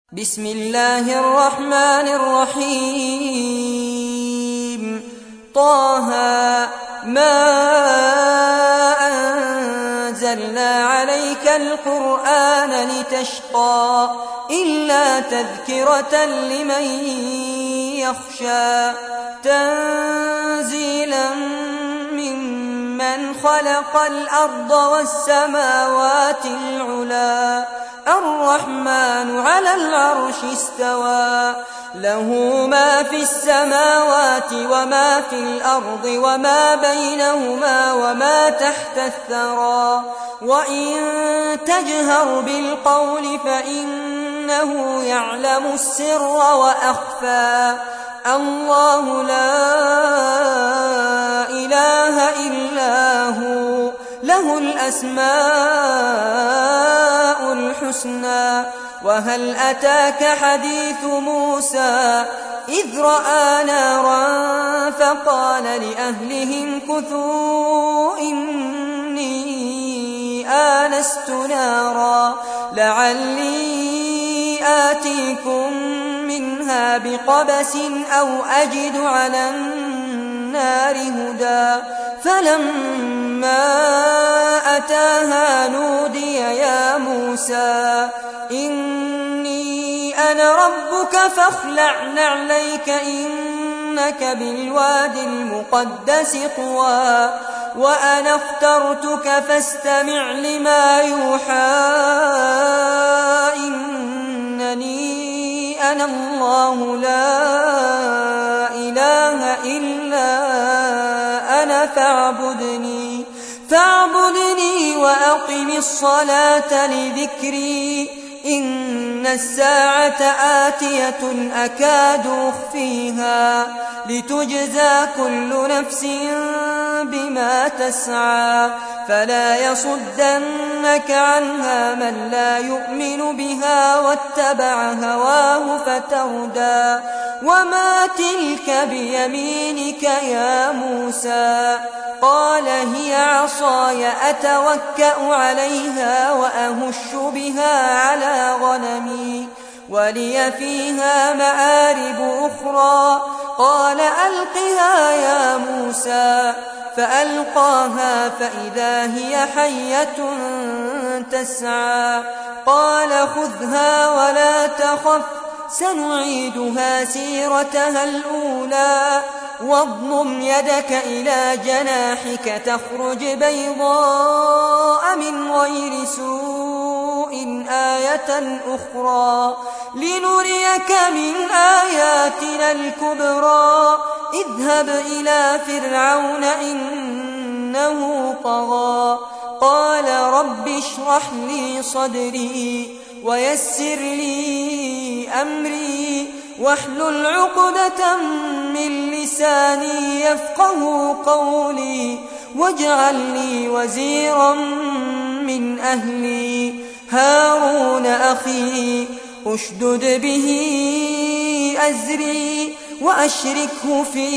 بسم الله الرحمن الرحيم طه ما أنزلنا عليك القرآن لتشقى إلا تذكرة لمن يخشى تنزيلا ممن خلق الأرض والسماوات العلى الرحمن على العرش استوى له ما في السماوات وما في الأرض وما بينهما وما تحت الثرى وإن تجهر بالقول فإنه يعلم السر وأخفى الله لا إله إلا هو له الأسماء الحسنى وهل أتاك حديث موسى إذ رأى نارا فقال لأهلهم كثوا إني آنست نارا لعلي آتيكم منها بقبس أو أجد على النار هدى فلما أتاها نودي يا موسى إني أنا ربك فاخلع نعليك إنك بالواد المقدس طوى وأنا اخترتك فاستمع لما يوحى إنني أنا الله لا إله إلا أنا فاعبدني وأقم الصلاة لذكري إن الساعة آتية أكاد أخفيها لتجزى كل نفس بما تسعى فلا يصدنك عنها من لا يؤمن بها واتبع هواه فتردى وما تلك بيمينك يا موسى قال هي عصاي أتوكأ عليها وأهش بها على غنمي ولي فيها مآرب أخرى قال ألقها يا موسى فألقاها فإذا هي حية تسعى قال خذها ولا تخف سنعيدها سيرتها الأولى واضمم يدك إلى جناحك تخرج بيضاء من غير سوء آية أخرى لنريك من آياتنا الكبرى اذهب إلى فرعون إنه طغى قال رب اشرح لي صدري ويسر لي أمري واحلل عقدة من لساني يفقه قولي واجعل لي وزيرا من أهلي هارون أخي أشدد به أزري وأشركه في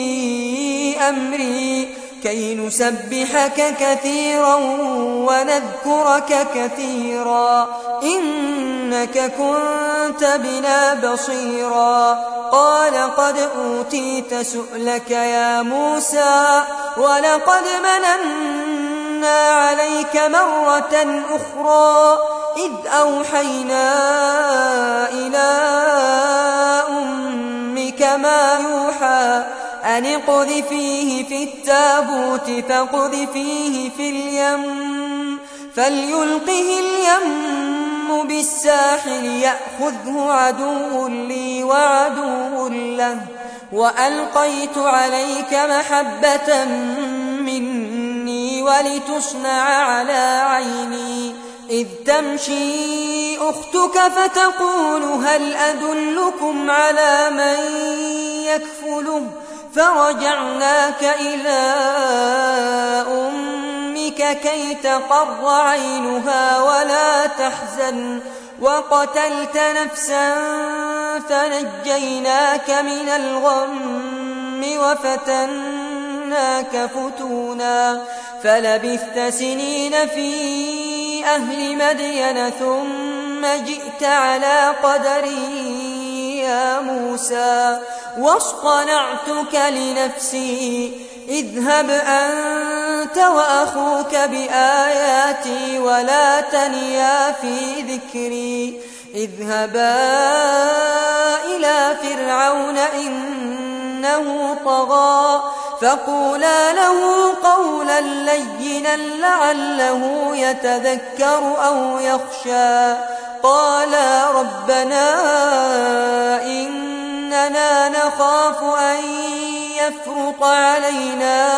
أمري كي نسبحك كثيرا ونذكرك كثيرا إنك كنت بنا بصيرا قال قد أوتيت سؤلك يا موسى ولقد مننا عليك مرة أخرى إذ أوحينا إلى أمك ما يوحى أن اقذفيه في التابوت فاقذفيه في اليم فليلقه اليم بالساحل يأخذه عدو لي وعدو له وألقيت عليك محبة مني ولتصنع على عيني إذ تمشي أختك فتقول هل أدلكم على من يكفله فرجعناك إلى أمك كي تقر عينها ولا تحزن وقتلت نفسا فنجيناك من الغم وفتناك فتونا فلبثت سنين في أهل مدين ثم ثم جئت على قدري يا موسى واصطنعتك لنفسي اذهب أنت وأخوك بآياتي ولا تنيا في ذكري اذهبا إلى فرعون إنه طغى فقولا له قولا لينا لعله يتذكر أو يخشى قالا ربنا إننا نخاف أن يفرط علينا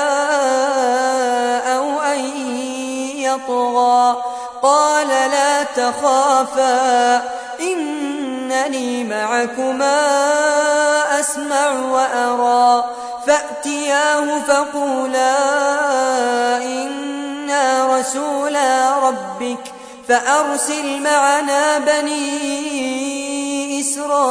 أو أن يطغى قال لا تخافا إنني معكما أسمع وأرى فأتياه فقولا إنا رسولا ربك فأرسل معنا بني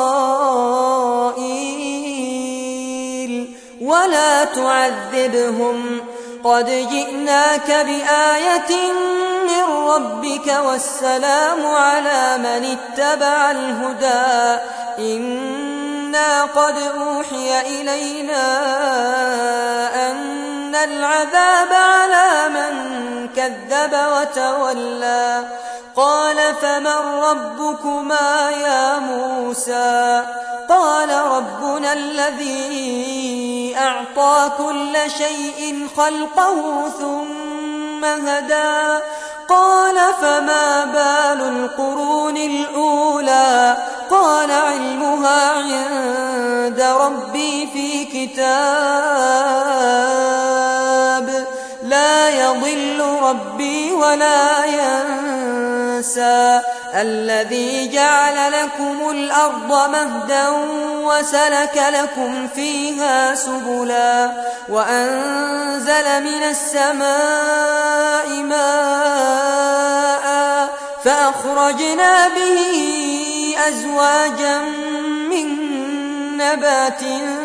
إسرائيل ولا تعذبهم قد جئناك بآية من ربك والسلام على من اتبع الهدى إنا قد أوحي إلينا أن العذاب على من كذب وتولى قال فمن ربكما يا موسى قال ربنا الذي أعطى كل شيء خلقه ثم هدى قال فما بال القرون الأولى قال علمها عند ربي في كتاب لا يضل ربي ولا ينسى الذي جعل لكم الأرض مهدا وسلك لكم فيها سبلا وأنزل من السماء ماء فأخرجنا به أزواجا من نبات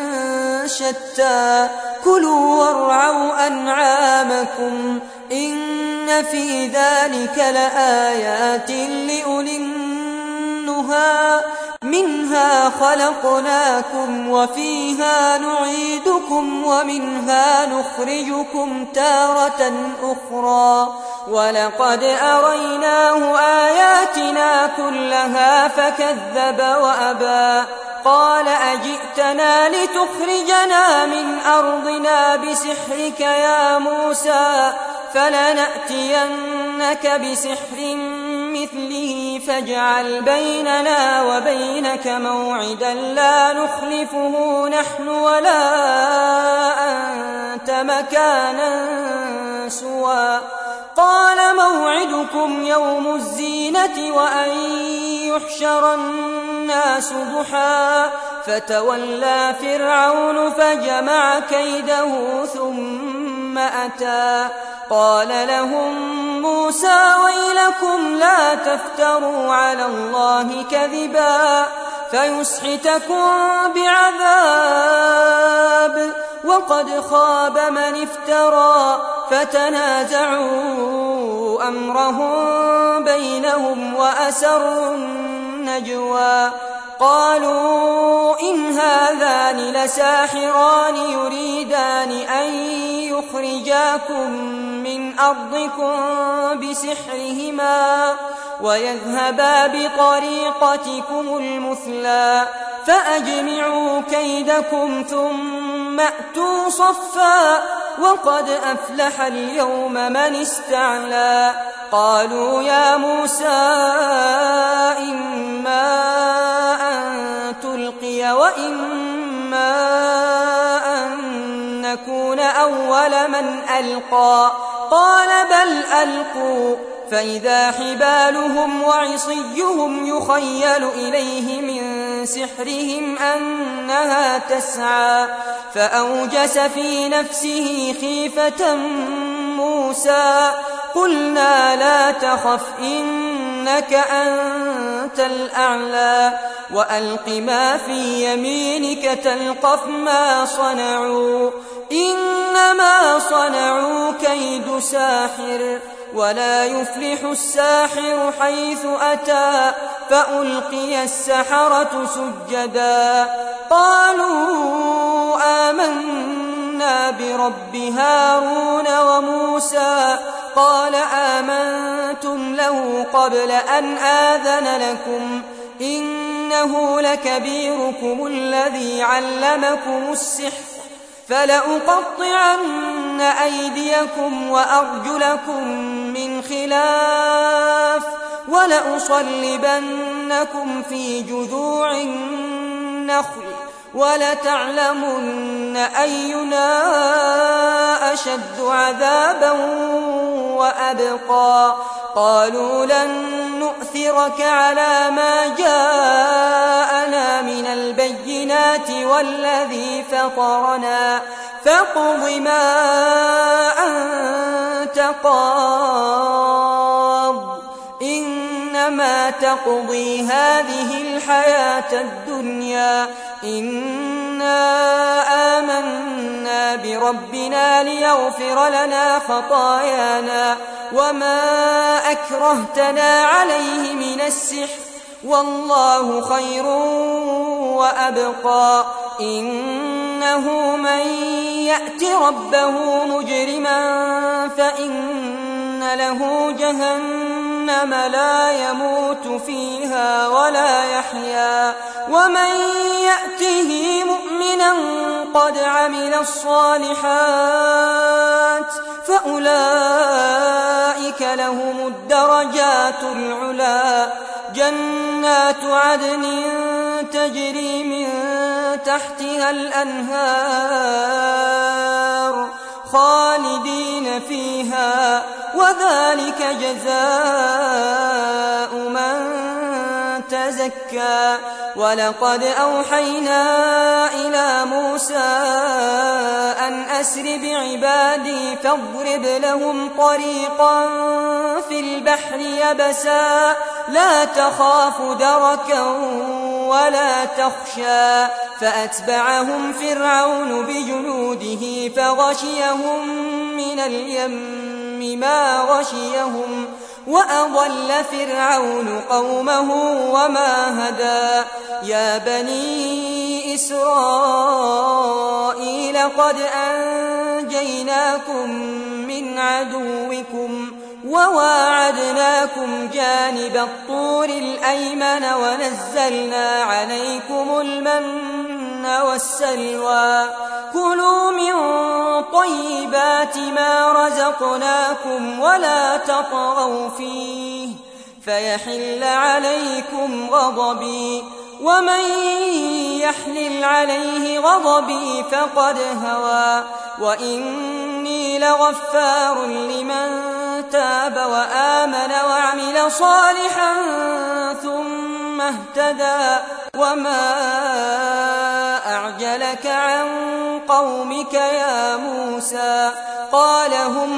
شتى كلوا وارعوا أنعامكم إن في ذلك لآيات لأولي النهى منها خلقناكم وفيها نعيدكم ومنها نخرجكم تارة أخرى ولقد أريناه آياتنا كلها فكذب وأبى قال أجئتنا لتخرجنا من أرضنا بسحرك يا موسى فلنأتينك بسحر مثله فاجعل بيننا وبينك موعدا لا نخلفه نحن ولا أنت مكانا سوى قال موعدكم يوم الزينة وأن يحشر الناس ضحى فتولى فرعون فجمع كيده ثم أتى قال لهم موسى ويلكم لا تفتروا على الله كذبا فيسحتكم بعذاب وقد خاب من افترى فتنازعوا أمرهم بينهم وأسروا النجوى قالوا إن هذان لساحران يريدان أن يخرجاكم من أرضكم بسحرهما ويذهبا بطريقتكم المثلى فأجمعوا كيدكم ثم أتوا صفا وقد أفلح اليوم من استعلى قالوا يا موسى إما أن تلقي وإما أن نكون أول من ألقى قال بل ألقوا فإذا حبالهم وعصيهم يخيل إليه من سحرهم أنها تسعى فأوجس في نفسه خيفة موسى قلنا لا تخف إنك أنت الأعلى وألق ما في يمينك تلقف ما صنعوا إنما صنعوا كيد ساحر ولا يفلح الساحر حيث أتى فألقي السحرة سجدا قالوا آمنا برب هارون وموسى قال آمنتم له قبل أن آذن لكم إنه لكبيركم الذي علمكم السحر فلأقطعن أيديكم وأرجلكم من خلاف ولأصلبنكم في جذوع النخل ولتعلمن أينا أشد عذابا وأبقى قالوا لن نؤثرك على ما جاءنا من البينات والذي فطرنا فاقض ما أنت قاض إنما تقضي هذه الحياة الدنيا إنا آمنا بربنا ليغفر لنا خطايانا وما أكرهتنا عليه من السحر والله خير وأبقى إنه من يأت ربه مجرما فإن له جهنم لا يموت فيها ولا يحيا ومن يأته مؤمنا قد عمل الصالحات فأولئك لهم الدرجات العلا جنات عدن تجري من تحتها الأنهار خالدين فيها وذلك جزاء من تزكى ولقد أوحينا إلى موسى أن أسر بعبادي فاضرب لهم طريقا في البحر يبسا لا تخاف دركا ولا تخشى فأتبعهم فرعون بجنوده فغشيهم من اليم ما غشيهم وأضل فرعون قومه وما هدى يا بني إسرائيل قد أنجيناكم من عدوكم وواعدناكم جانب الطور الأيمن ونزلنا عليكم المن والسلوى كلوا من طيبات ما رزقناكم ولا تطغوا فيه فيحل عليكم غضبي ومن يحلل عليه غضبي فقد هوى وإني لغفار لمن تاب وآمن وعمل صالحا ثم اهتدى وما أعجلك عن قومك يا موسى قال هم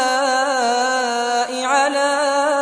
أولئك على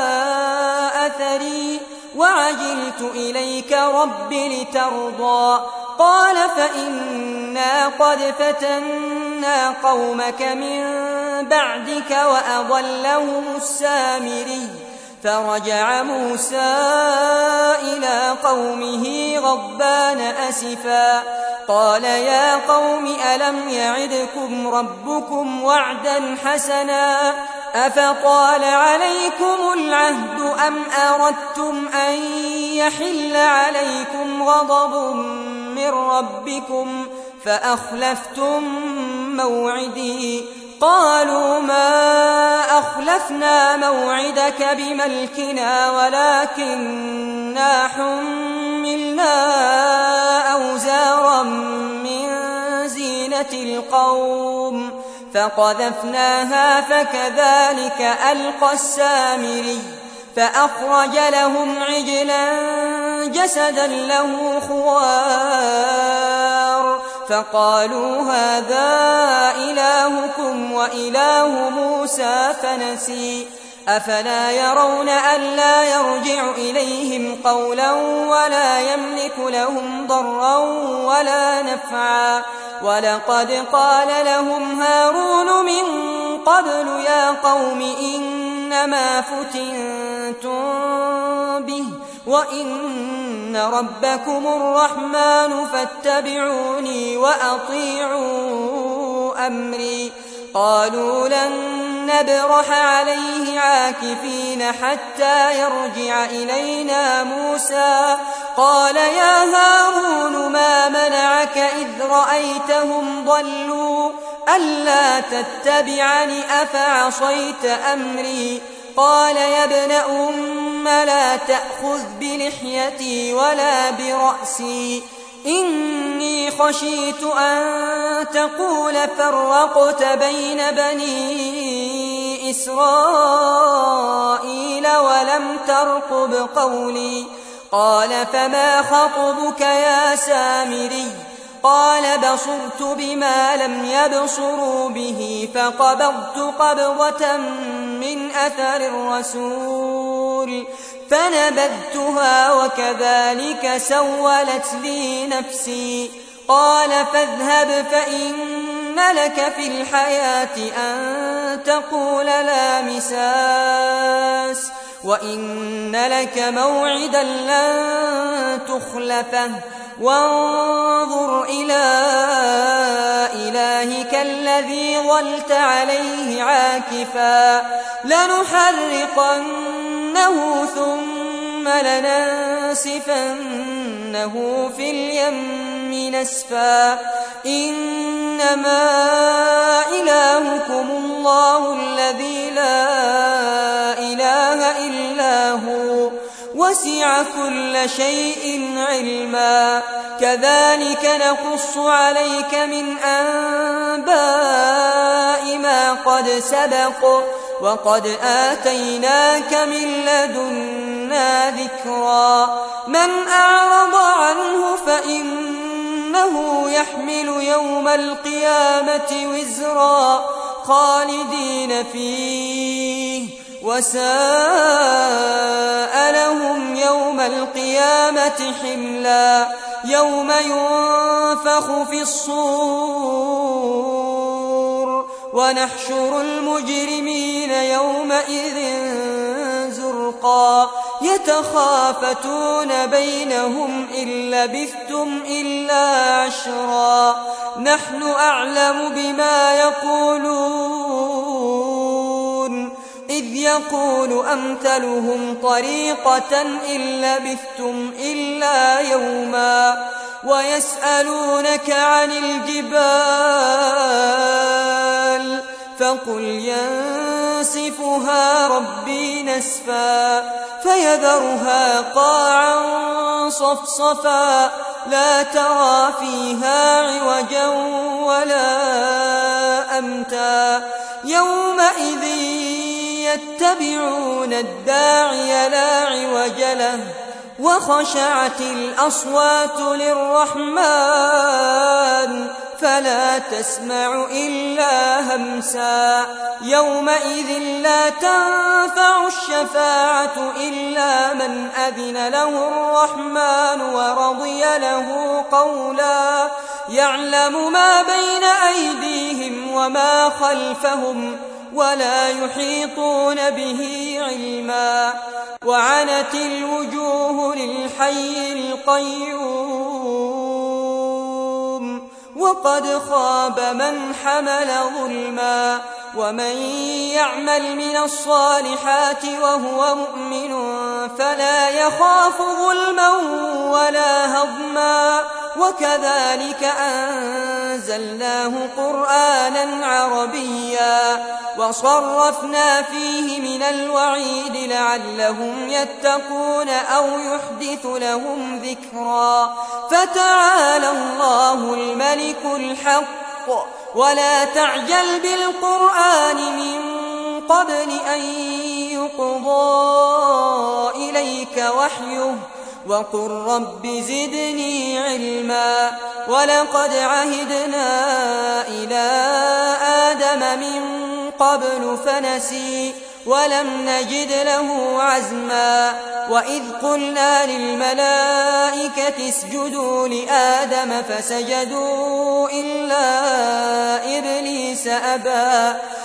أثري وعجلت إليك رب لترضى قال فإنا قد فتنا قومك من بعدك وأضلهم السامري فرجع موسى إلى قومه غضبان أسفا قال يا قوم ألم يعدكم ربكم وعدا حسنا أفطال عليكم العهد أم أردتم أن يحل عليكم غضب من ربكم فأخلفتم موعدي قالوا ما أخلفنا موعدك بملكنا ولكننا حملنا أوزارا من زينة القوم فقذفناها فكذلك ألقى السامري فأخرج لهم عجلا جسدا له خوار فقالوا هذا إلهكم وإله موسى فنسي أفلا يرون ألا يرجع إليهم قولا ولا يملك لهم ضرا ولا نفعا ولقد قال لهم هارون من قبل يا قوم إنما فتنتم به وإن ربكم الرحمن فاتبعوني وأطيعوا أمري. قالوا لن نبرح عليه عاكفين حتى يرجع إلينا موسى. قال يا هارون ما منعك إذ رأيتهم ضلوا ألا تتبعني أفعصيت أمري. قال يا ابن أم لا تأخذ بلحيتي ولا برأسي إني خشيت أن تقول فرقت بين بني إسرائيل ولم ترقب قولي. قال فما خطبك يا سامري؟ قال بصرت بما لم يبصروا به فقبضت قبضة من أثر الرسول فنبذتها وكذلك سولت لي نفسي. قال فاذهب فإن لك في الحياة أن تقول لا مساس وإن لك موعدا لن تخلفه وانظر إلى إلهك الذي ظلت عليه عاكفا لنحرقنه ثم لننسفنه في اليم نسفا. إنما إلهكم الله الذي لا إله إلا هو وسع كل شيء علما. كذلك نقص عليك من أنباء ما قد سبق وقد آتيناك من لدنا ذكرا. من أعرض عنه فإنه يحمل يوم القيامة وزرا خالدين فيه وساء لهم يوم القيامة حملا. يوم ينفخ في الصور ونحشر المجرمين يومئذ زرقا. يتخافتون بينهم إن لبثتم إلا عشرا. نحن أعلم بما يقولون إذ يقول أمثلهم طريقة إن لبثتم إلا يوما. ويسألونك عن الجبال فقل ينسفها ربي نسفا فيذرها قاعا صفصفا لا ترى فيها عوجا ولا أمتا. يومئذ يتبعون الداعي لا عوج له وخشعت الأصوات للرحمن فلا تسمع إلا همسا. يومئذ لا تنفع الشفاعة إلا من أذن له الرحمن ورضي له قولا. يعلم ما بين أيديهم وما خلفهم ولا يحيطون به علما. وعنت الوجوه للحي القيوم وقد خاب من حمل ظلما. ومن يعمل من الصالحات وهو مؤمن فلا يخاف ظلما ولا هضما. وكذلك أنزلناه قرآنا عربيا وصرفنا فيه من الوعيد لعلهم يتقون أو يحدث لهم ذكرا. فتعالى الله الملك الحق ولا تعجل بالقرآن من قبل أن يقضى إليك وحيه وقل رب زدني علما. ولقد عهدنا إلى آدم من قبل فنسي ولم نجد له عزما. وإذ قلنا للملائكة اسجدوا لآدم فسجدوا إلا إبليس أبى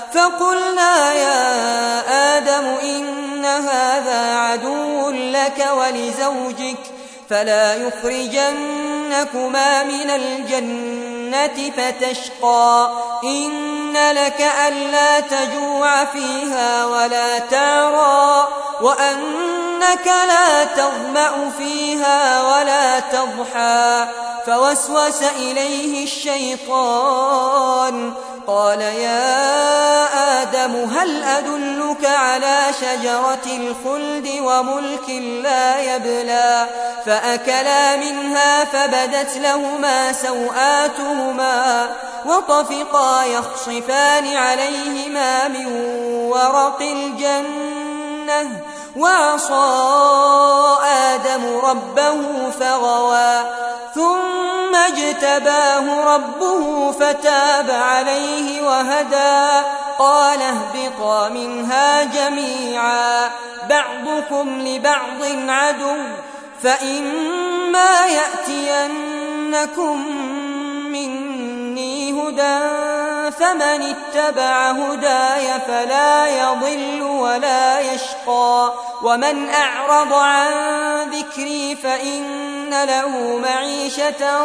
فقلنا يا آدم إن هذا عدو لك ولزوجك فلا يخرجنكما من الجنة فتشقى إن لك ألا تجوع فيها ولا تعرى وأنك لا تظمأ فيها ولا تضحى فوسوس إليه الشيطان قال يا آدم هل أدلك على شجرة الخلد وملك لا يبلى فأكلا منها فبدت لهما سوآتهما وطفقا يخصفان عليهما من ورق الجنة وعصى آدم ربه فغوى ثم اجتباه ربه فتاب عليه وهدى قال اهبطا منها جميعا بعضكم لبعض عدو فإما يأتينكم مني هدى فمن اتبع هداي فلا يضل ولا يشقى ومن أعرض عن ذكري فإن له معيشة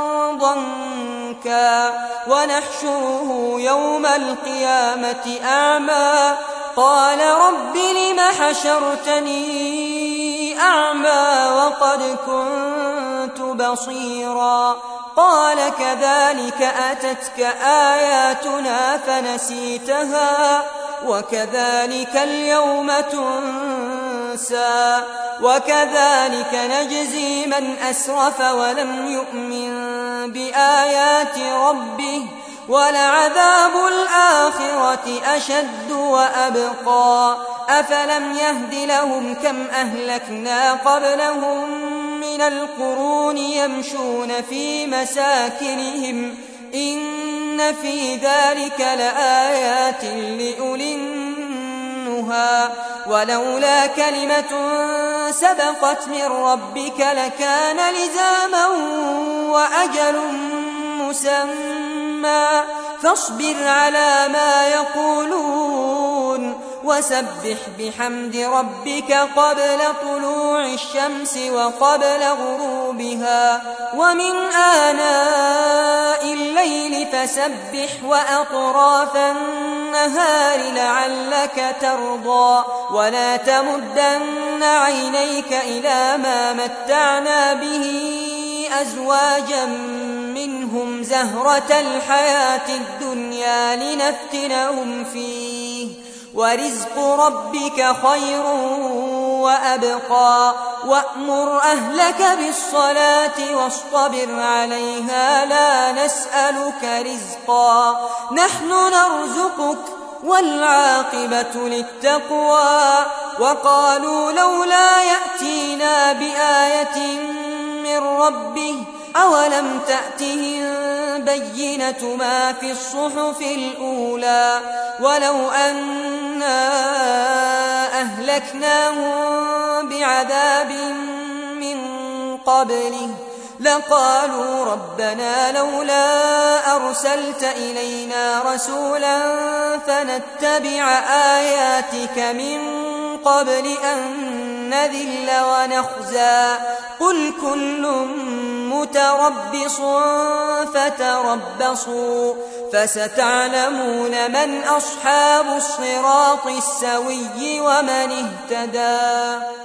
ضنكا ونحشره يوم القيامة أعمى قال رب لم حشرتني أعمى وقد كنت بصيرا قال كذلك أتتك آياتنا فنسيتها وكذلك اليوم تنسى وكذلك نجزي من أسرف ولم يؤمن بآيات ربه ولعذاب الآخرة أشد وأبقى أفلم يهد لهم كم أهلكنا قبلهم من القرون يمشون في مساكنهم إن في ذلك لآيات لأولي النهى ولولا كلمة سبقت من ربك لكان لزاما وأجل مسمى فاصبر على ما يقولون وسبح بحمد ربك قبل طلوع الشمس وقبل غروبها ومن آناء الليل فسبح وأطراف النهار لعلك ترضى ولا تمدن عينيك إلى ما متعنا به أزواجا منهم زهرة الحياة الدنيا لنفتنهم فيه ورزق ربك خير وأبقى وأمر أهلك بالصلاة واصطبر عليها لا نسألك رزقا نحن نرزقك والعاقبة للتقوى وقالوا لولا يأتينا بآية من ربه أولم تأتهم بينة ما في الصحف الأولى ولو أنا أهلكناهم بعذاب من قبله لقالوا ربنا لولا أرسلت إلينا رسولا فنتبع آياتك من قبل أن نذل ونخزى قل كل متربص فتربصوا فستعلمون من أصحاب الصراط السوي ومن اهتدى